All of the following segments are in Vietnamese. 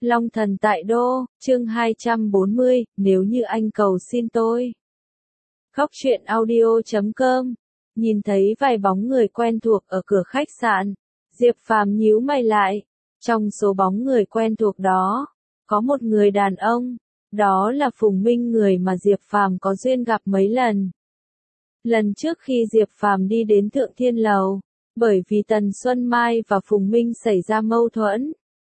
Long thần tại đô, chương 240, nếu như anh cầu xin tôi. Khóc chuyện audio.com. Nhìn thấy vài bóng người quen thuộc ở cửa khách sạn, Diệp Phàm nhíu mày lại. Trong số bóng người quen thuộc đó, có một người đàn ông, đó là Phùng Minh, người mà Diệp Phàm có duyên gặp mấy lần. Lần trước khi Diệp Phàm đi đến Thượng Thiên Lầu, bởi vì Tần Xuân Mai và Phùng Minh xảy ra mâu thuẫn.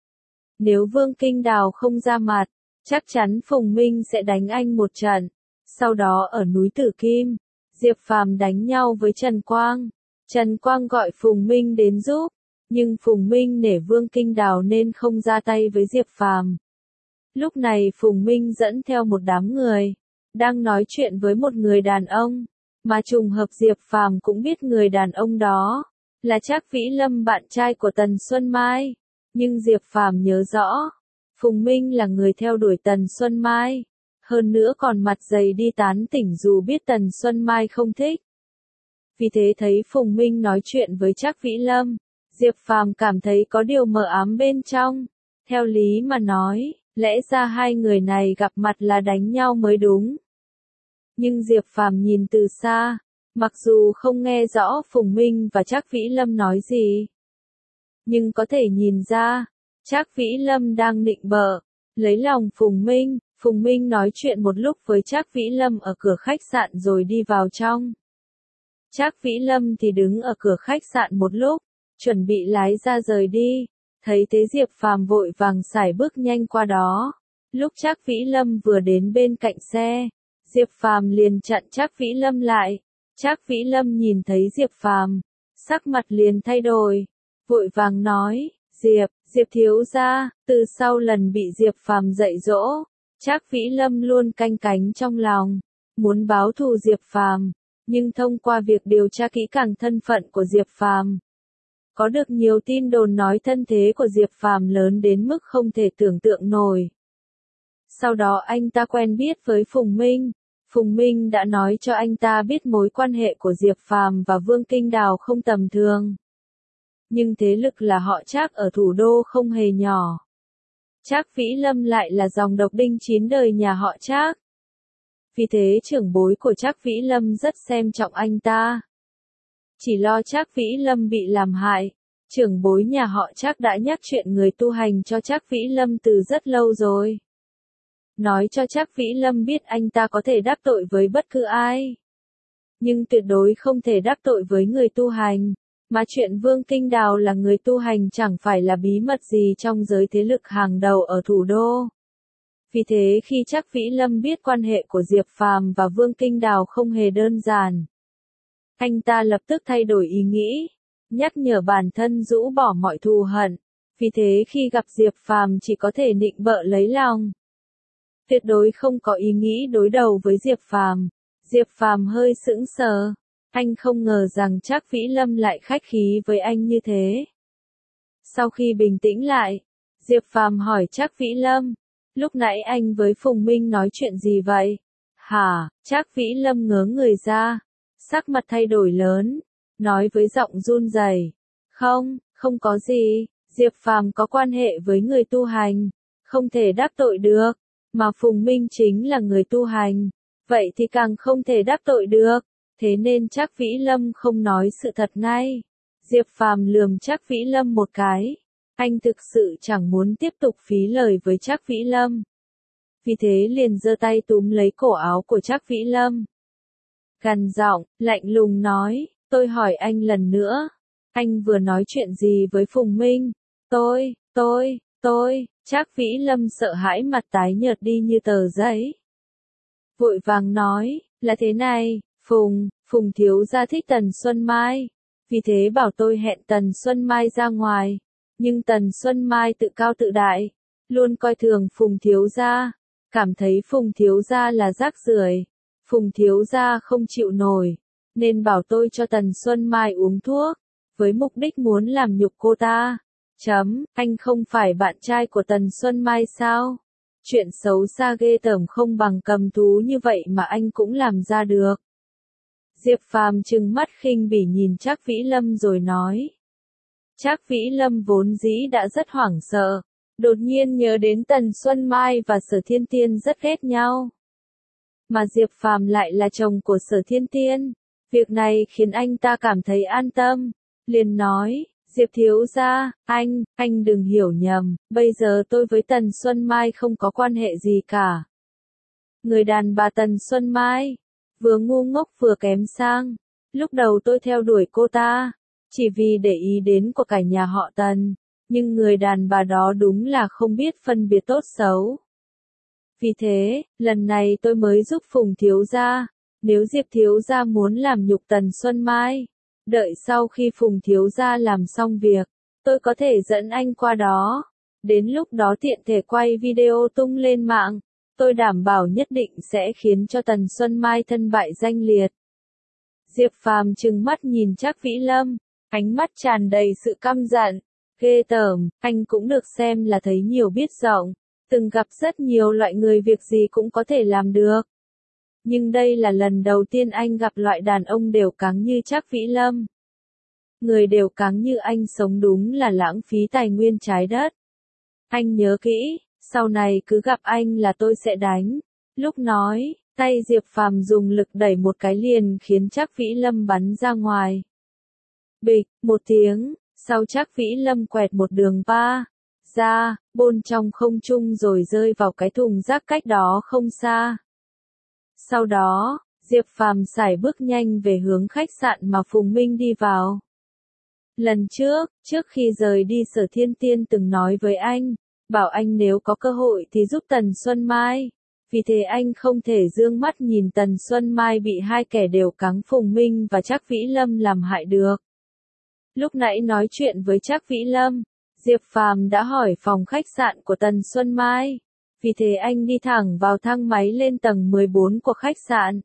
Nếu Vương Kinh Đào không ra mặt, chắc chắn Phùng Minh sẽ đánh anh một trận. Sau đó ở núi Tử Kim, Diệp Phàm đánh nhau với Trần Quang. Trần Quang gọi Phùng Minh đến giúp, nhưng Phùng Minh nể Vương Kinh Đào nên không ra tay với Diệp Phàm. Lúc này Phùng Minh dẫn theo một đám người, đang nói chuyện với một người đàn ông, mà trùng hợp Diệp Phàm cũng biết người đàn ông đó là Trác Vĩ Lâm, bạn trai của Tần Xuân Mai. Nhưng Diệp Phàm nhớ rõ, Phùng Minh là người theo đuổi Tần Xuân Mai, hơn nữa còn mặt dày đi tán tỉnh dù biết Tần Xuân Mai không thích. Vì thế thấy Phùng Minh nói chuyện với Trác Vĩ Lâm, Diệp Phàm cảm thấy có điều mờ ám bên trong. Theo lý mà nói, lẽ ra hai người này gặp mặt là đánh nhau mới đúng. Nhưng Diệp Phàm nhìn từ xa, mặc dù không nghe rõ Phùng Minh và Trác Vĩ Lâm nói gì, nhưng có thể nhìn ra, Trác Vĩ Lâm đang nịnh bợ, lấy lòng Phùng Minh. Phùng Minh nói chuyện một lúc với Trác Vĩ Lâm ở cửa khách sạn rồi đi vào trong. Trác Vĩ Lâm thì đứng ở cửa khách sạn một lúc, chuẩn bị lái ra rời đi. Thấy thế Diệp Phàm vội vàng sải bước nhanh qua đó. Lúc Trác Vĩ Lâm vừa đến bên cạnh xe, Diệp Phàm liền chặn Trác Vĩ Lâm lại. Trác Vĩ Lâm nhìn thấy Diệp Phàm, sắc mặt liền thay đổi, vội vàng nói, Diệp thiếu gia. Từ sau lần bị Diệp Phàm dạy dỗ, Trác Vĩ Lâm luôn canh cánh trong lòng, muốn báo thù Diệp Phàm, nhưng thông qua việc điều tra kỹ càng thân phận của Diệp Phàm, có được nhiều tin đồn nói thân thế của Diệp Phàm lớn đến mức không thể tưởng tượng nổi. Sau đó anh ta quen biết với Phùng Minh. Phùng Minh đã nói cho anh ta biết mối quan hệ của Diệp Phàm và Vương Kinh Đào không tầm thường. Nhưng thế lực là họ Trác ở thủ đô không hề nhỏ. Trác Vĩ Lâm lại là dòng độc đinh 9 đời nhà họ Trác. Vì thế trưởng bối của Trác Vĩ Lâm rất xem trọng anh ta. Chỉ lo Trác Vĩ Lâm bị làm hại, trưởng bối nhà họ Trác đã nhắc chuyện người tu hành cho Trác Vĩ Lâm từ rất lâu rồi. Nói cho Trác Vĩ Lâm biết anh ta có thể đắc tội với bất cứ ai, nhưng tuyệt đối không thể đắc tội với người tu hành. Mà chuyện Vương Kinh Đào là người tu hành chẳng phải là bí mật gì trong giới thế lực hàng đầu ở thủ đô. Vì thế khi Trác Vĩ Lâm biết quan hệ của Diệp Phàm và Vương Kinh Đào không hề đơn giản, anh ta lập tức thay đổi ý nghĩ, nhắc nhở bản thân rũ bỏ mọi thù hận. Vì thế khi gặp Diệp Phàm chỉ có thể nịnh bợ lấy lòng, tuyệt đối không có ý nghĩ đối đầu với Diệp Phàm. Diệp Phàm hơi sững sờ, anh không ngờ rằng Trác Vĩ Lâm lại khách khí với anh như thế. Sau khi bình tĩnh lại, Diệp Phàm hỏi Trác Vĩ Lâm, lúc nãy anh với Phùng Minh nói chuyện gì vậy? Hả? Trác Vĩ Lâm ngớ người ra, sắc mặt thay đổi lớn, nói với giọng run rẩy, không có gì, Diệp Phàm có quan hệ với người tu hành, không thể đắc tội được, mà Phùng Minh chính là người tu hành, vậy thì càng không thể đắc tội được. Thế nên Trác Vĩ Lâm không nói sự thật ngay. Diệp Phàm lườm Trác Vĩ Lâm một cái. Anh thực sự chẳng muốn tiếp tục phí lời với Trác Vĩ Lâm. Vì thế liền giơ tay túm lấy cổ áo của Trác Vĩ Lâm. Gằn giọng, lạnh lùng nói, tôi hỏi anh lần nữa. Anh vừa nói chuyện gì với Phùng Minh? Tôi. Trác Vĩ Lâm sợ hãi mặt tái nhợt đi như tờ giấy. Vội vàng nói, là thế này. Phùng thiếu gia thích Tần Xuân Mai, vì thế bảo tôi hẹn Tần Xuân Mai ra ngoài, nhưng Tần Xuân Mai tự cao tự đại, luôn coi thường Phùng thiếu gia, cảm thấy Phùng thiếu gia là rác rưởi, Phùng thiếu gia không chịu nổi, nên bảo tôi cho Tần Xuân Mai uống thuốc, với mục đích muốn làm nhục cô ta. Anh không phải bạn trai của Tần Xuân Mai sao? Chuyện xấu xa ghê tởm không bằng cầm thú như vậy mà anh cũng làm ra được. Diệp Phàm trừng mắt khinh bỉ nhìn Trác Vĩ Lâm rồi nói. Trác Vĩ Lâm vốn dĩ đã rất hoảng sợ, Đột nhiên nhớ đến Tần Xuân Mai và Sở Thiên Tiên rất ghét nhau. Mà Diệp Phàm lại là chồng của Sở Thiên Tiên. Việc này khiến anh ta cảm thấy an tâm. Liền nói, Diệp thiếu gia, anh đừng hiểu nhầm, bây giờ tôi với Tần Xuân Mai không có quan hệ gì cả. Người đàn bà Tần Xuân Mai, vừa ngu ngốc vừa kém sang. Lúc đầu tôi theo đuổi cô ta, chỉ vì để ý đến của cả nhà họ Tần, nhưng người đàn bà đó đúng là không biết phân biệt tốt xấu. Vì thế, lần này tôi mới giúp Phùng thiếu gia. Nếu Diệp thiếu gia muốn làm nhục Tần Xuân Mai, đợi sau khi Phùng thiếu gia làm xong việc, tôi có thể dẫn anh qua đó. Đến lúc đó tiện thể quay video tung lên mạng, tôi đảm bảo nhất định sẽ khiến cho Tần Xuân Mai thân bại danh liệt. Diệp Phàm trừng mắt nhìn Trác Vĩ Lâm, ánh mắt tràn đầy sự căm giận. Ghê tởm, anh cũng được xem là thấy nhiều biết rộng, từng gặp rất nhiều loại người việc gì cũng có thể làm được. Nhưng đây là lần đầu tiên anh gặp loại đàn ông đều cáng như Trác Vĩ Lâm. Người đều cáng như anh sống đúng là lãng phí tài nguyên trái đất. Anh nhớ kỹ, sau này cứ gặp anh là tôi sẽ đánh. Lúc nói, tay Diệp Phàm dùng lực đẩy một cái liền khiến Trác Vĩ Lâm bắn ra ngoài. Bịch, một tiếng, sau Trác Vĩ Lâm quẹt một đường ba ra, bôn trong không trung rồi rơi vào cái thùng rác cách đó không xa. Sau đó, Diệp Phàm sải bước nhanh về hướng khách sạn mà Phùng Minh đi vào. Lần trước khi rời đi Sở Thiên Tiên từng nói với anh, bảo anh nếu có cơ hội thì giúp Tần Xuân Mai. Vì thế anh không thể dương mắt nhìn Tần Xuân Mai bị hai kẻ đều cáng Phùng Minh và Trác Vĩ Lâm làm hại được. Lúc nãy nói chuyện với Trác Vĩ Lâm, Diệp Phàm đã hỏi phòng khách sạn của Tần Xuân Mai. Vì thế anh đi thẳng vào thang máy lên tầng 14 của khách sạn.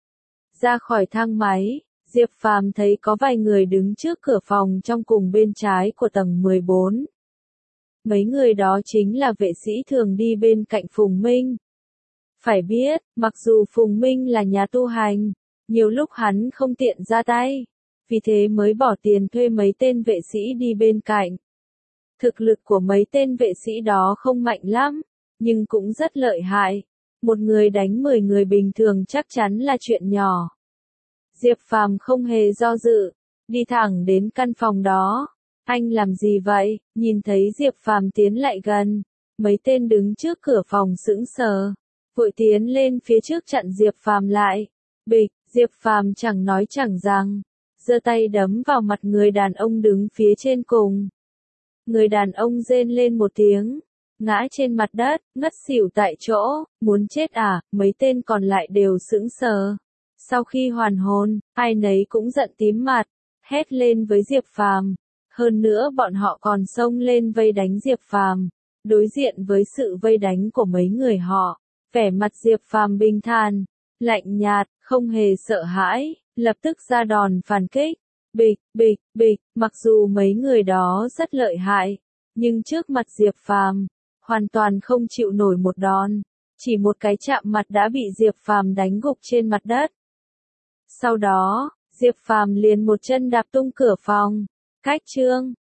Ra khỏi thang máy, Diệp Phàm thấy có vài người đứng trước cửa phòng trong cùng bên trái của tầng 14. Mấy người đó chính là vệ sĩ thường đi bên cạnh Phùng Minh. Phải biết, mặc dù Phùng Minh là nhà tu hành, nhiều lúc hắn không tiện ra tay, vì thế mới bỏ tiền thuê mấy tên vệ sĩ đi bên cạnh. Thực lực của mấy tên vệ sĩ đó không mạnh lắm, nhưng cũng rất lợi hại. Một người đánh 10 người bình thường chắc chắn là chuyện nhỏ. Diệp Phàm không hề do dự, đi thẳng đến căn phòng đó. Anh làm gì vậy? Nhìn thấy Diệp Phàm tiến lại gần, mấy tên đứng trước cửa phòng sững sờ, vội tiến lên phía trước chặn Diệp Phàm lại. Bịch, Diệp Phàm chẳng nói chẳng rằng, giơ tay đấm vào mặt người đàn ông đứng phía trên cùng. Người đàn ông rên lên một tiếng, ngã trên mặt đất, ngất xỉu tại chỗ. Muốn chết à? Mấy tên còn lại đều sững sờ. Sau khi hoàn hồn, ai nấy cũng giận tím mặt, hét lên với Diệp Phàm. Hơn nữa bọn họ còn xông lên vây đánh Diệp Phàm. Đối diện với sự vây đánh của mấy người họ, vẻ mặt Diệp Phàm bình thản, lạnh nhạt, không hề sợ hãi, lập tức ra đòn phản kích. Bịch, bịch, bịch, mặc dù mấy người đó rất lợi hại, nhưng trước mặt Diệp Phàm, hoàn toàn không chịu nổi một đòn. Chỉ một cái chạm mặt đã bị Diệp Phàm đánh gục trên mặt đất. Sau đó, Diệp Phàm liền một chân đạp tung cửa phòng. Cách chương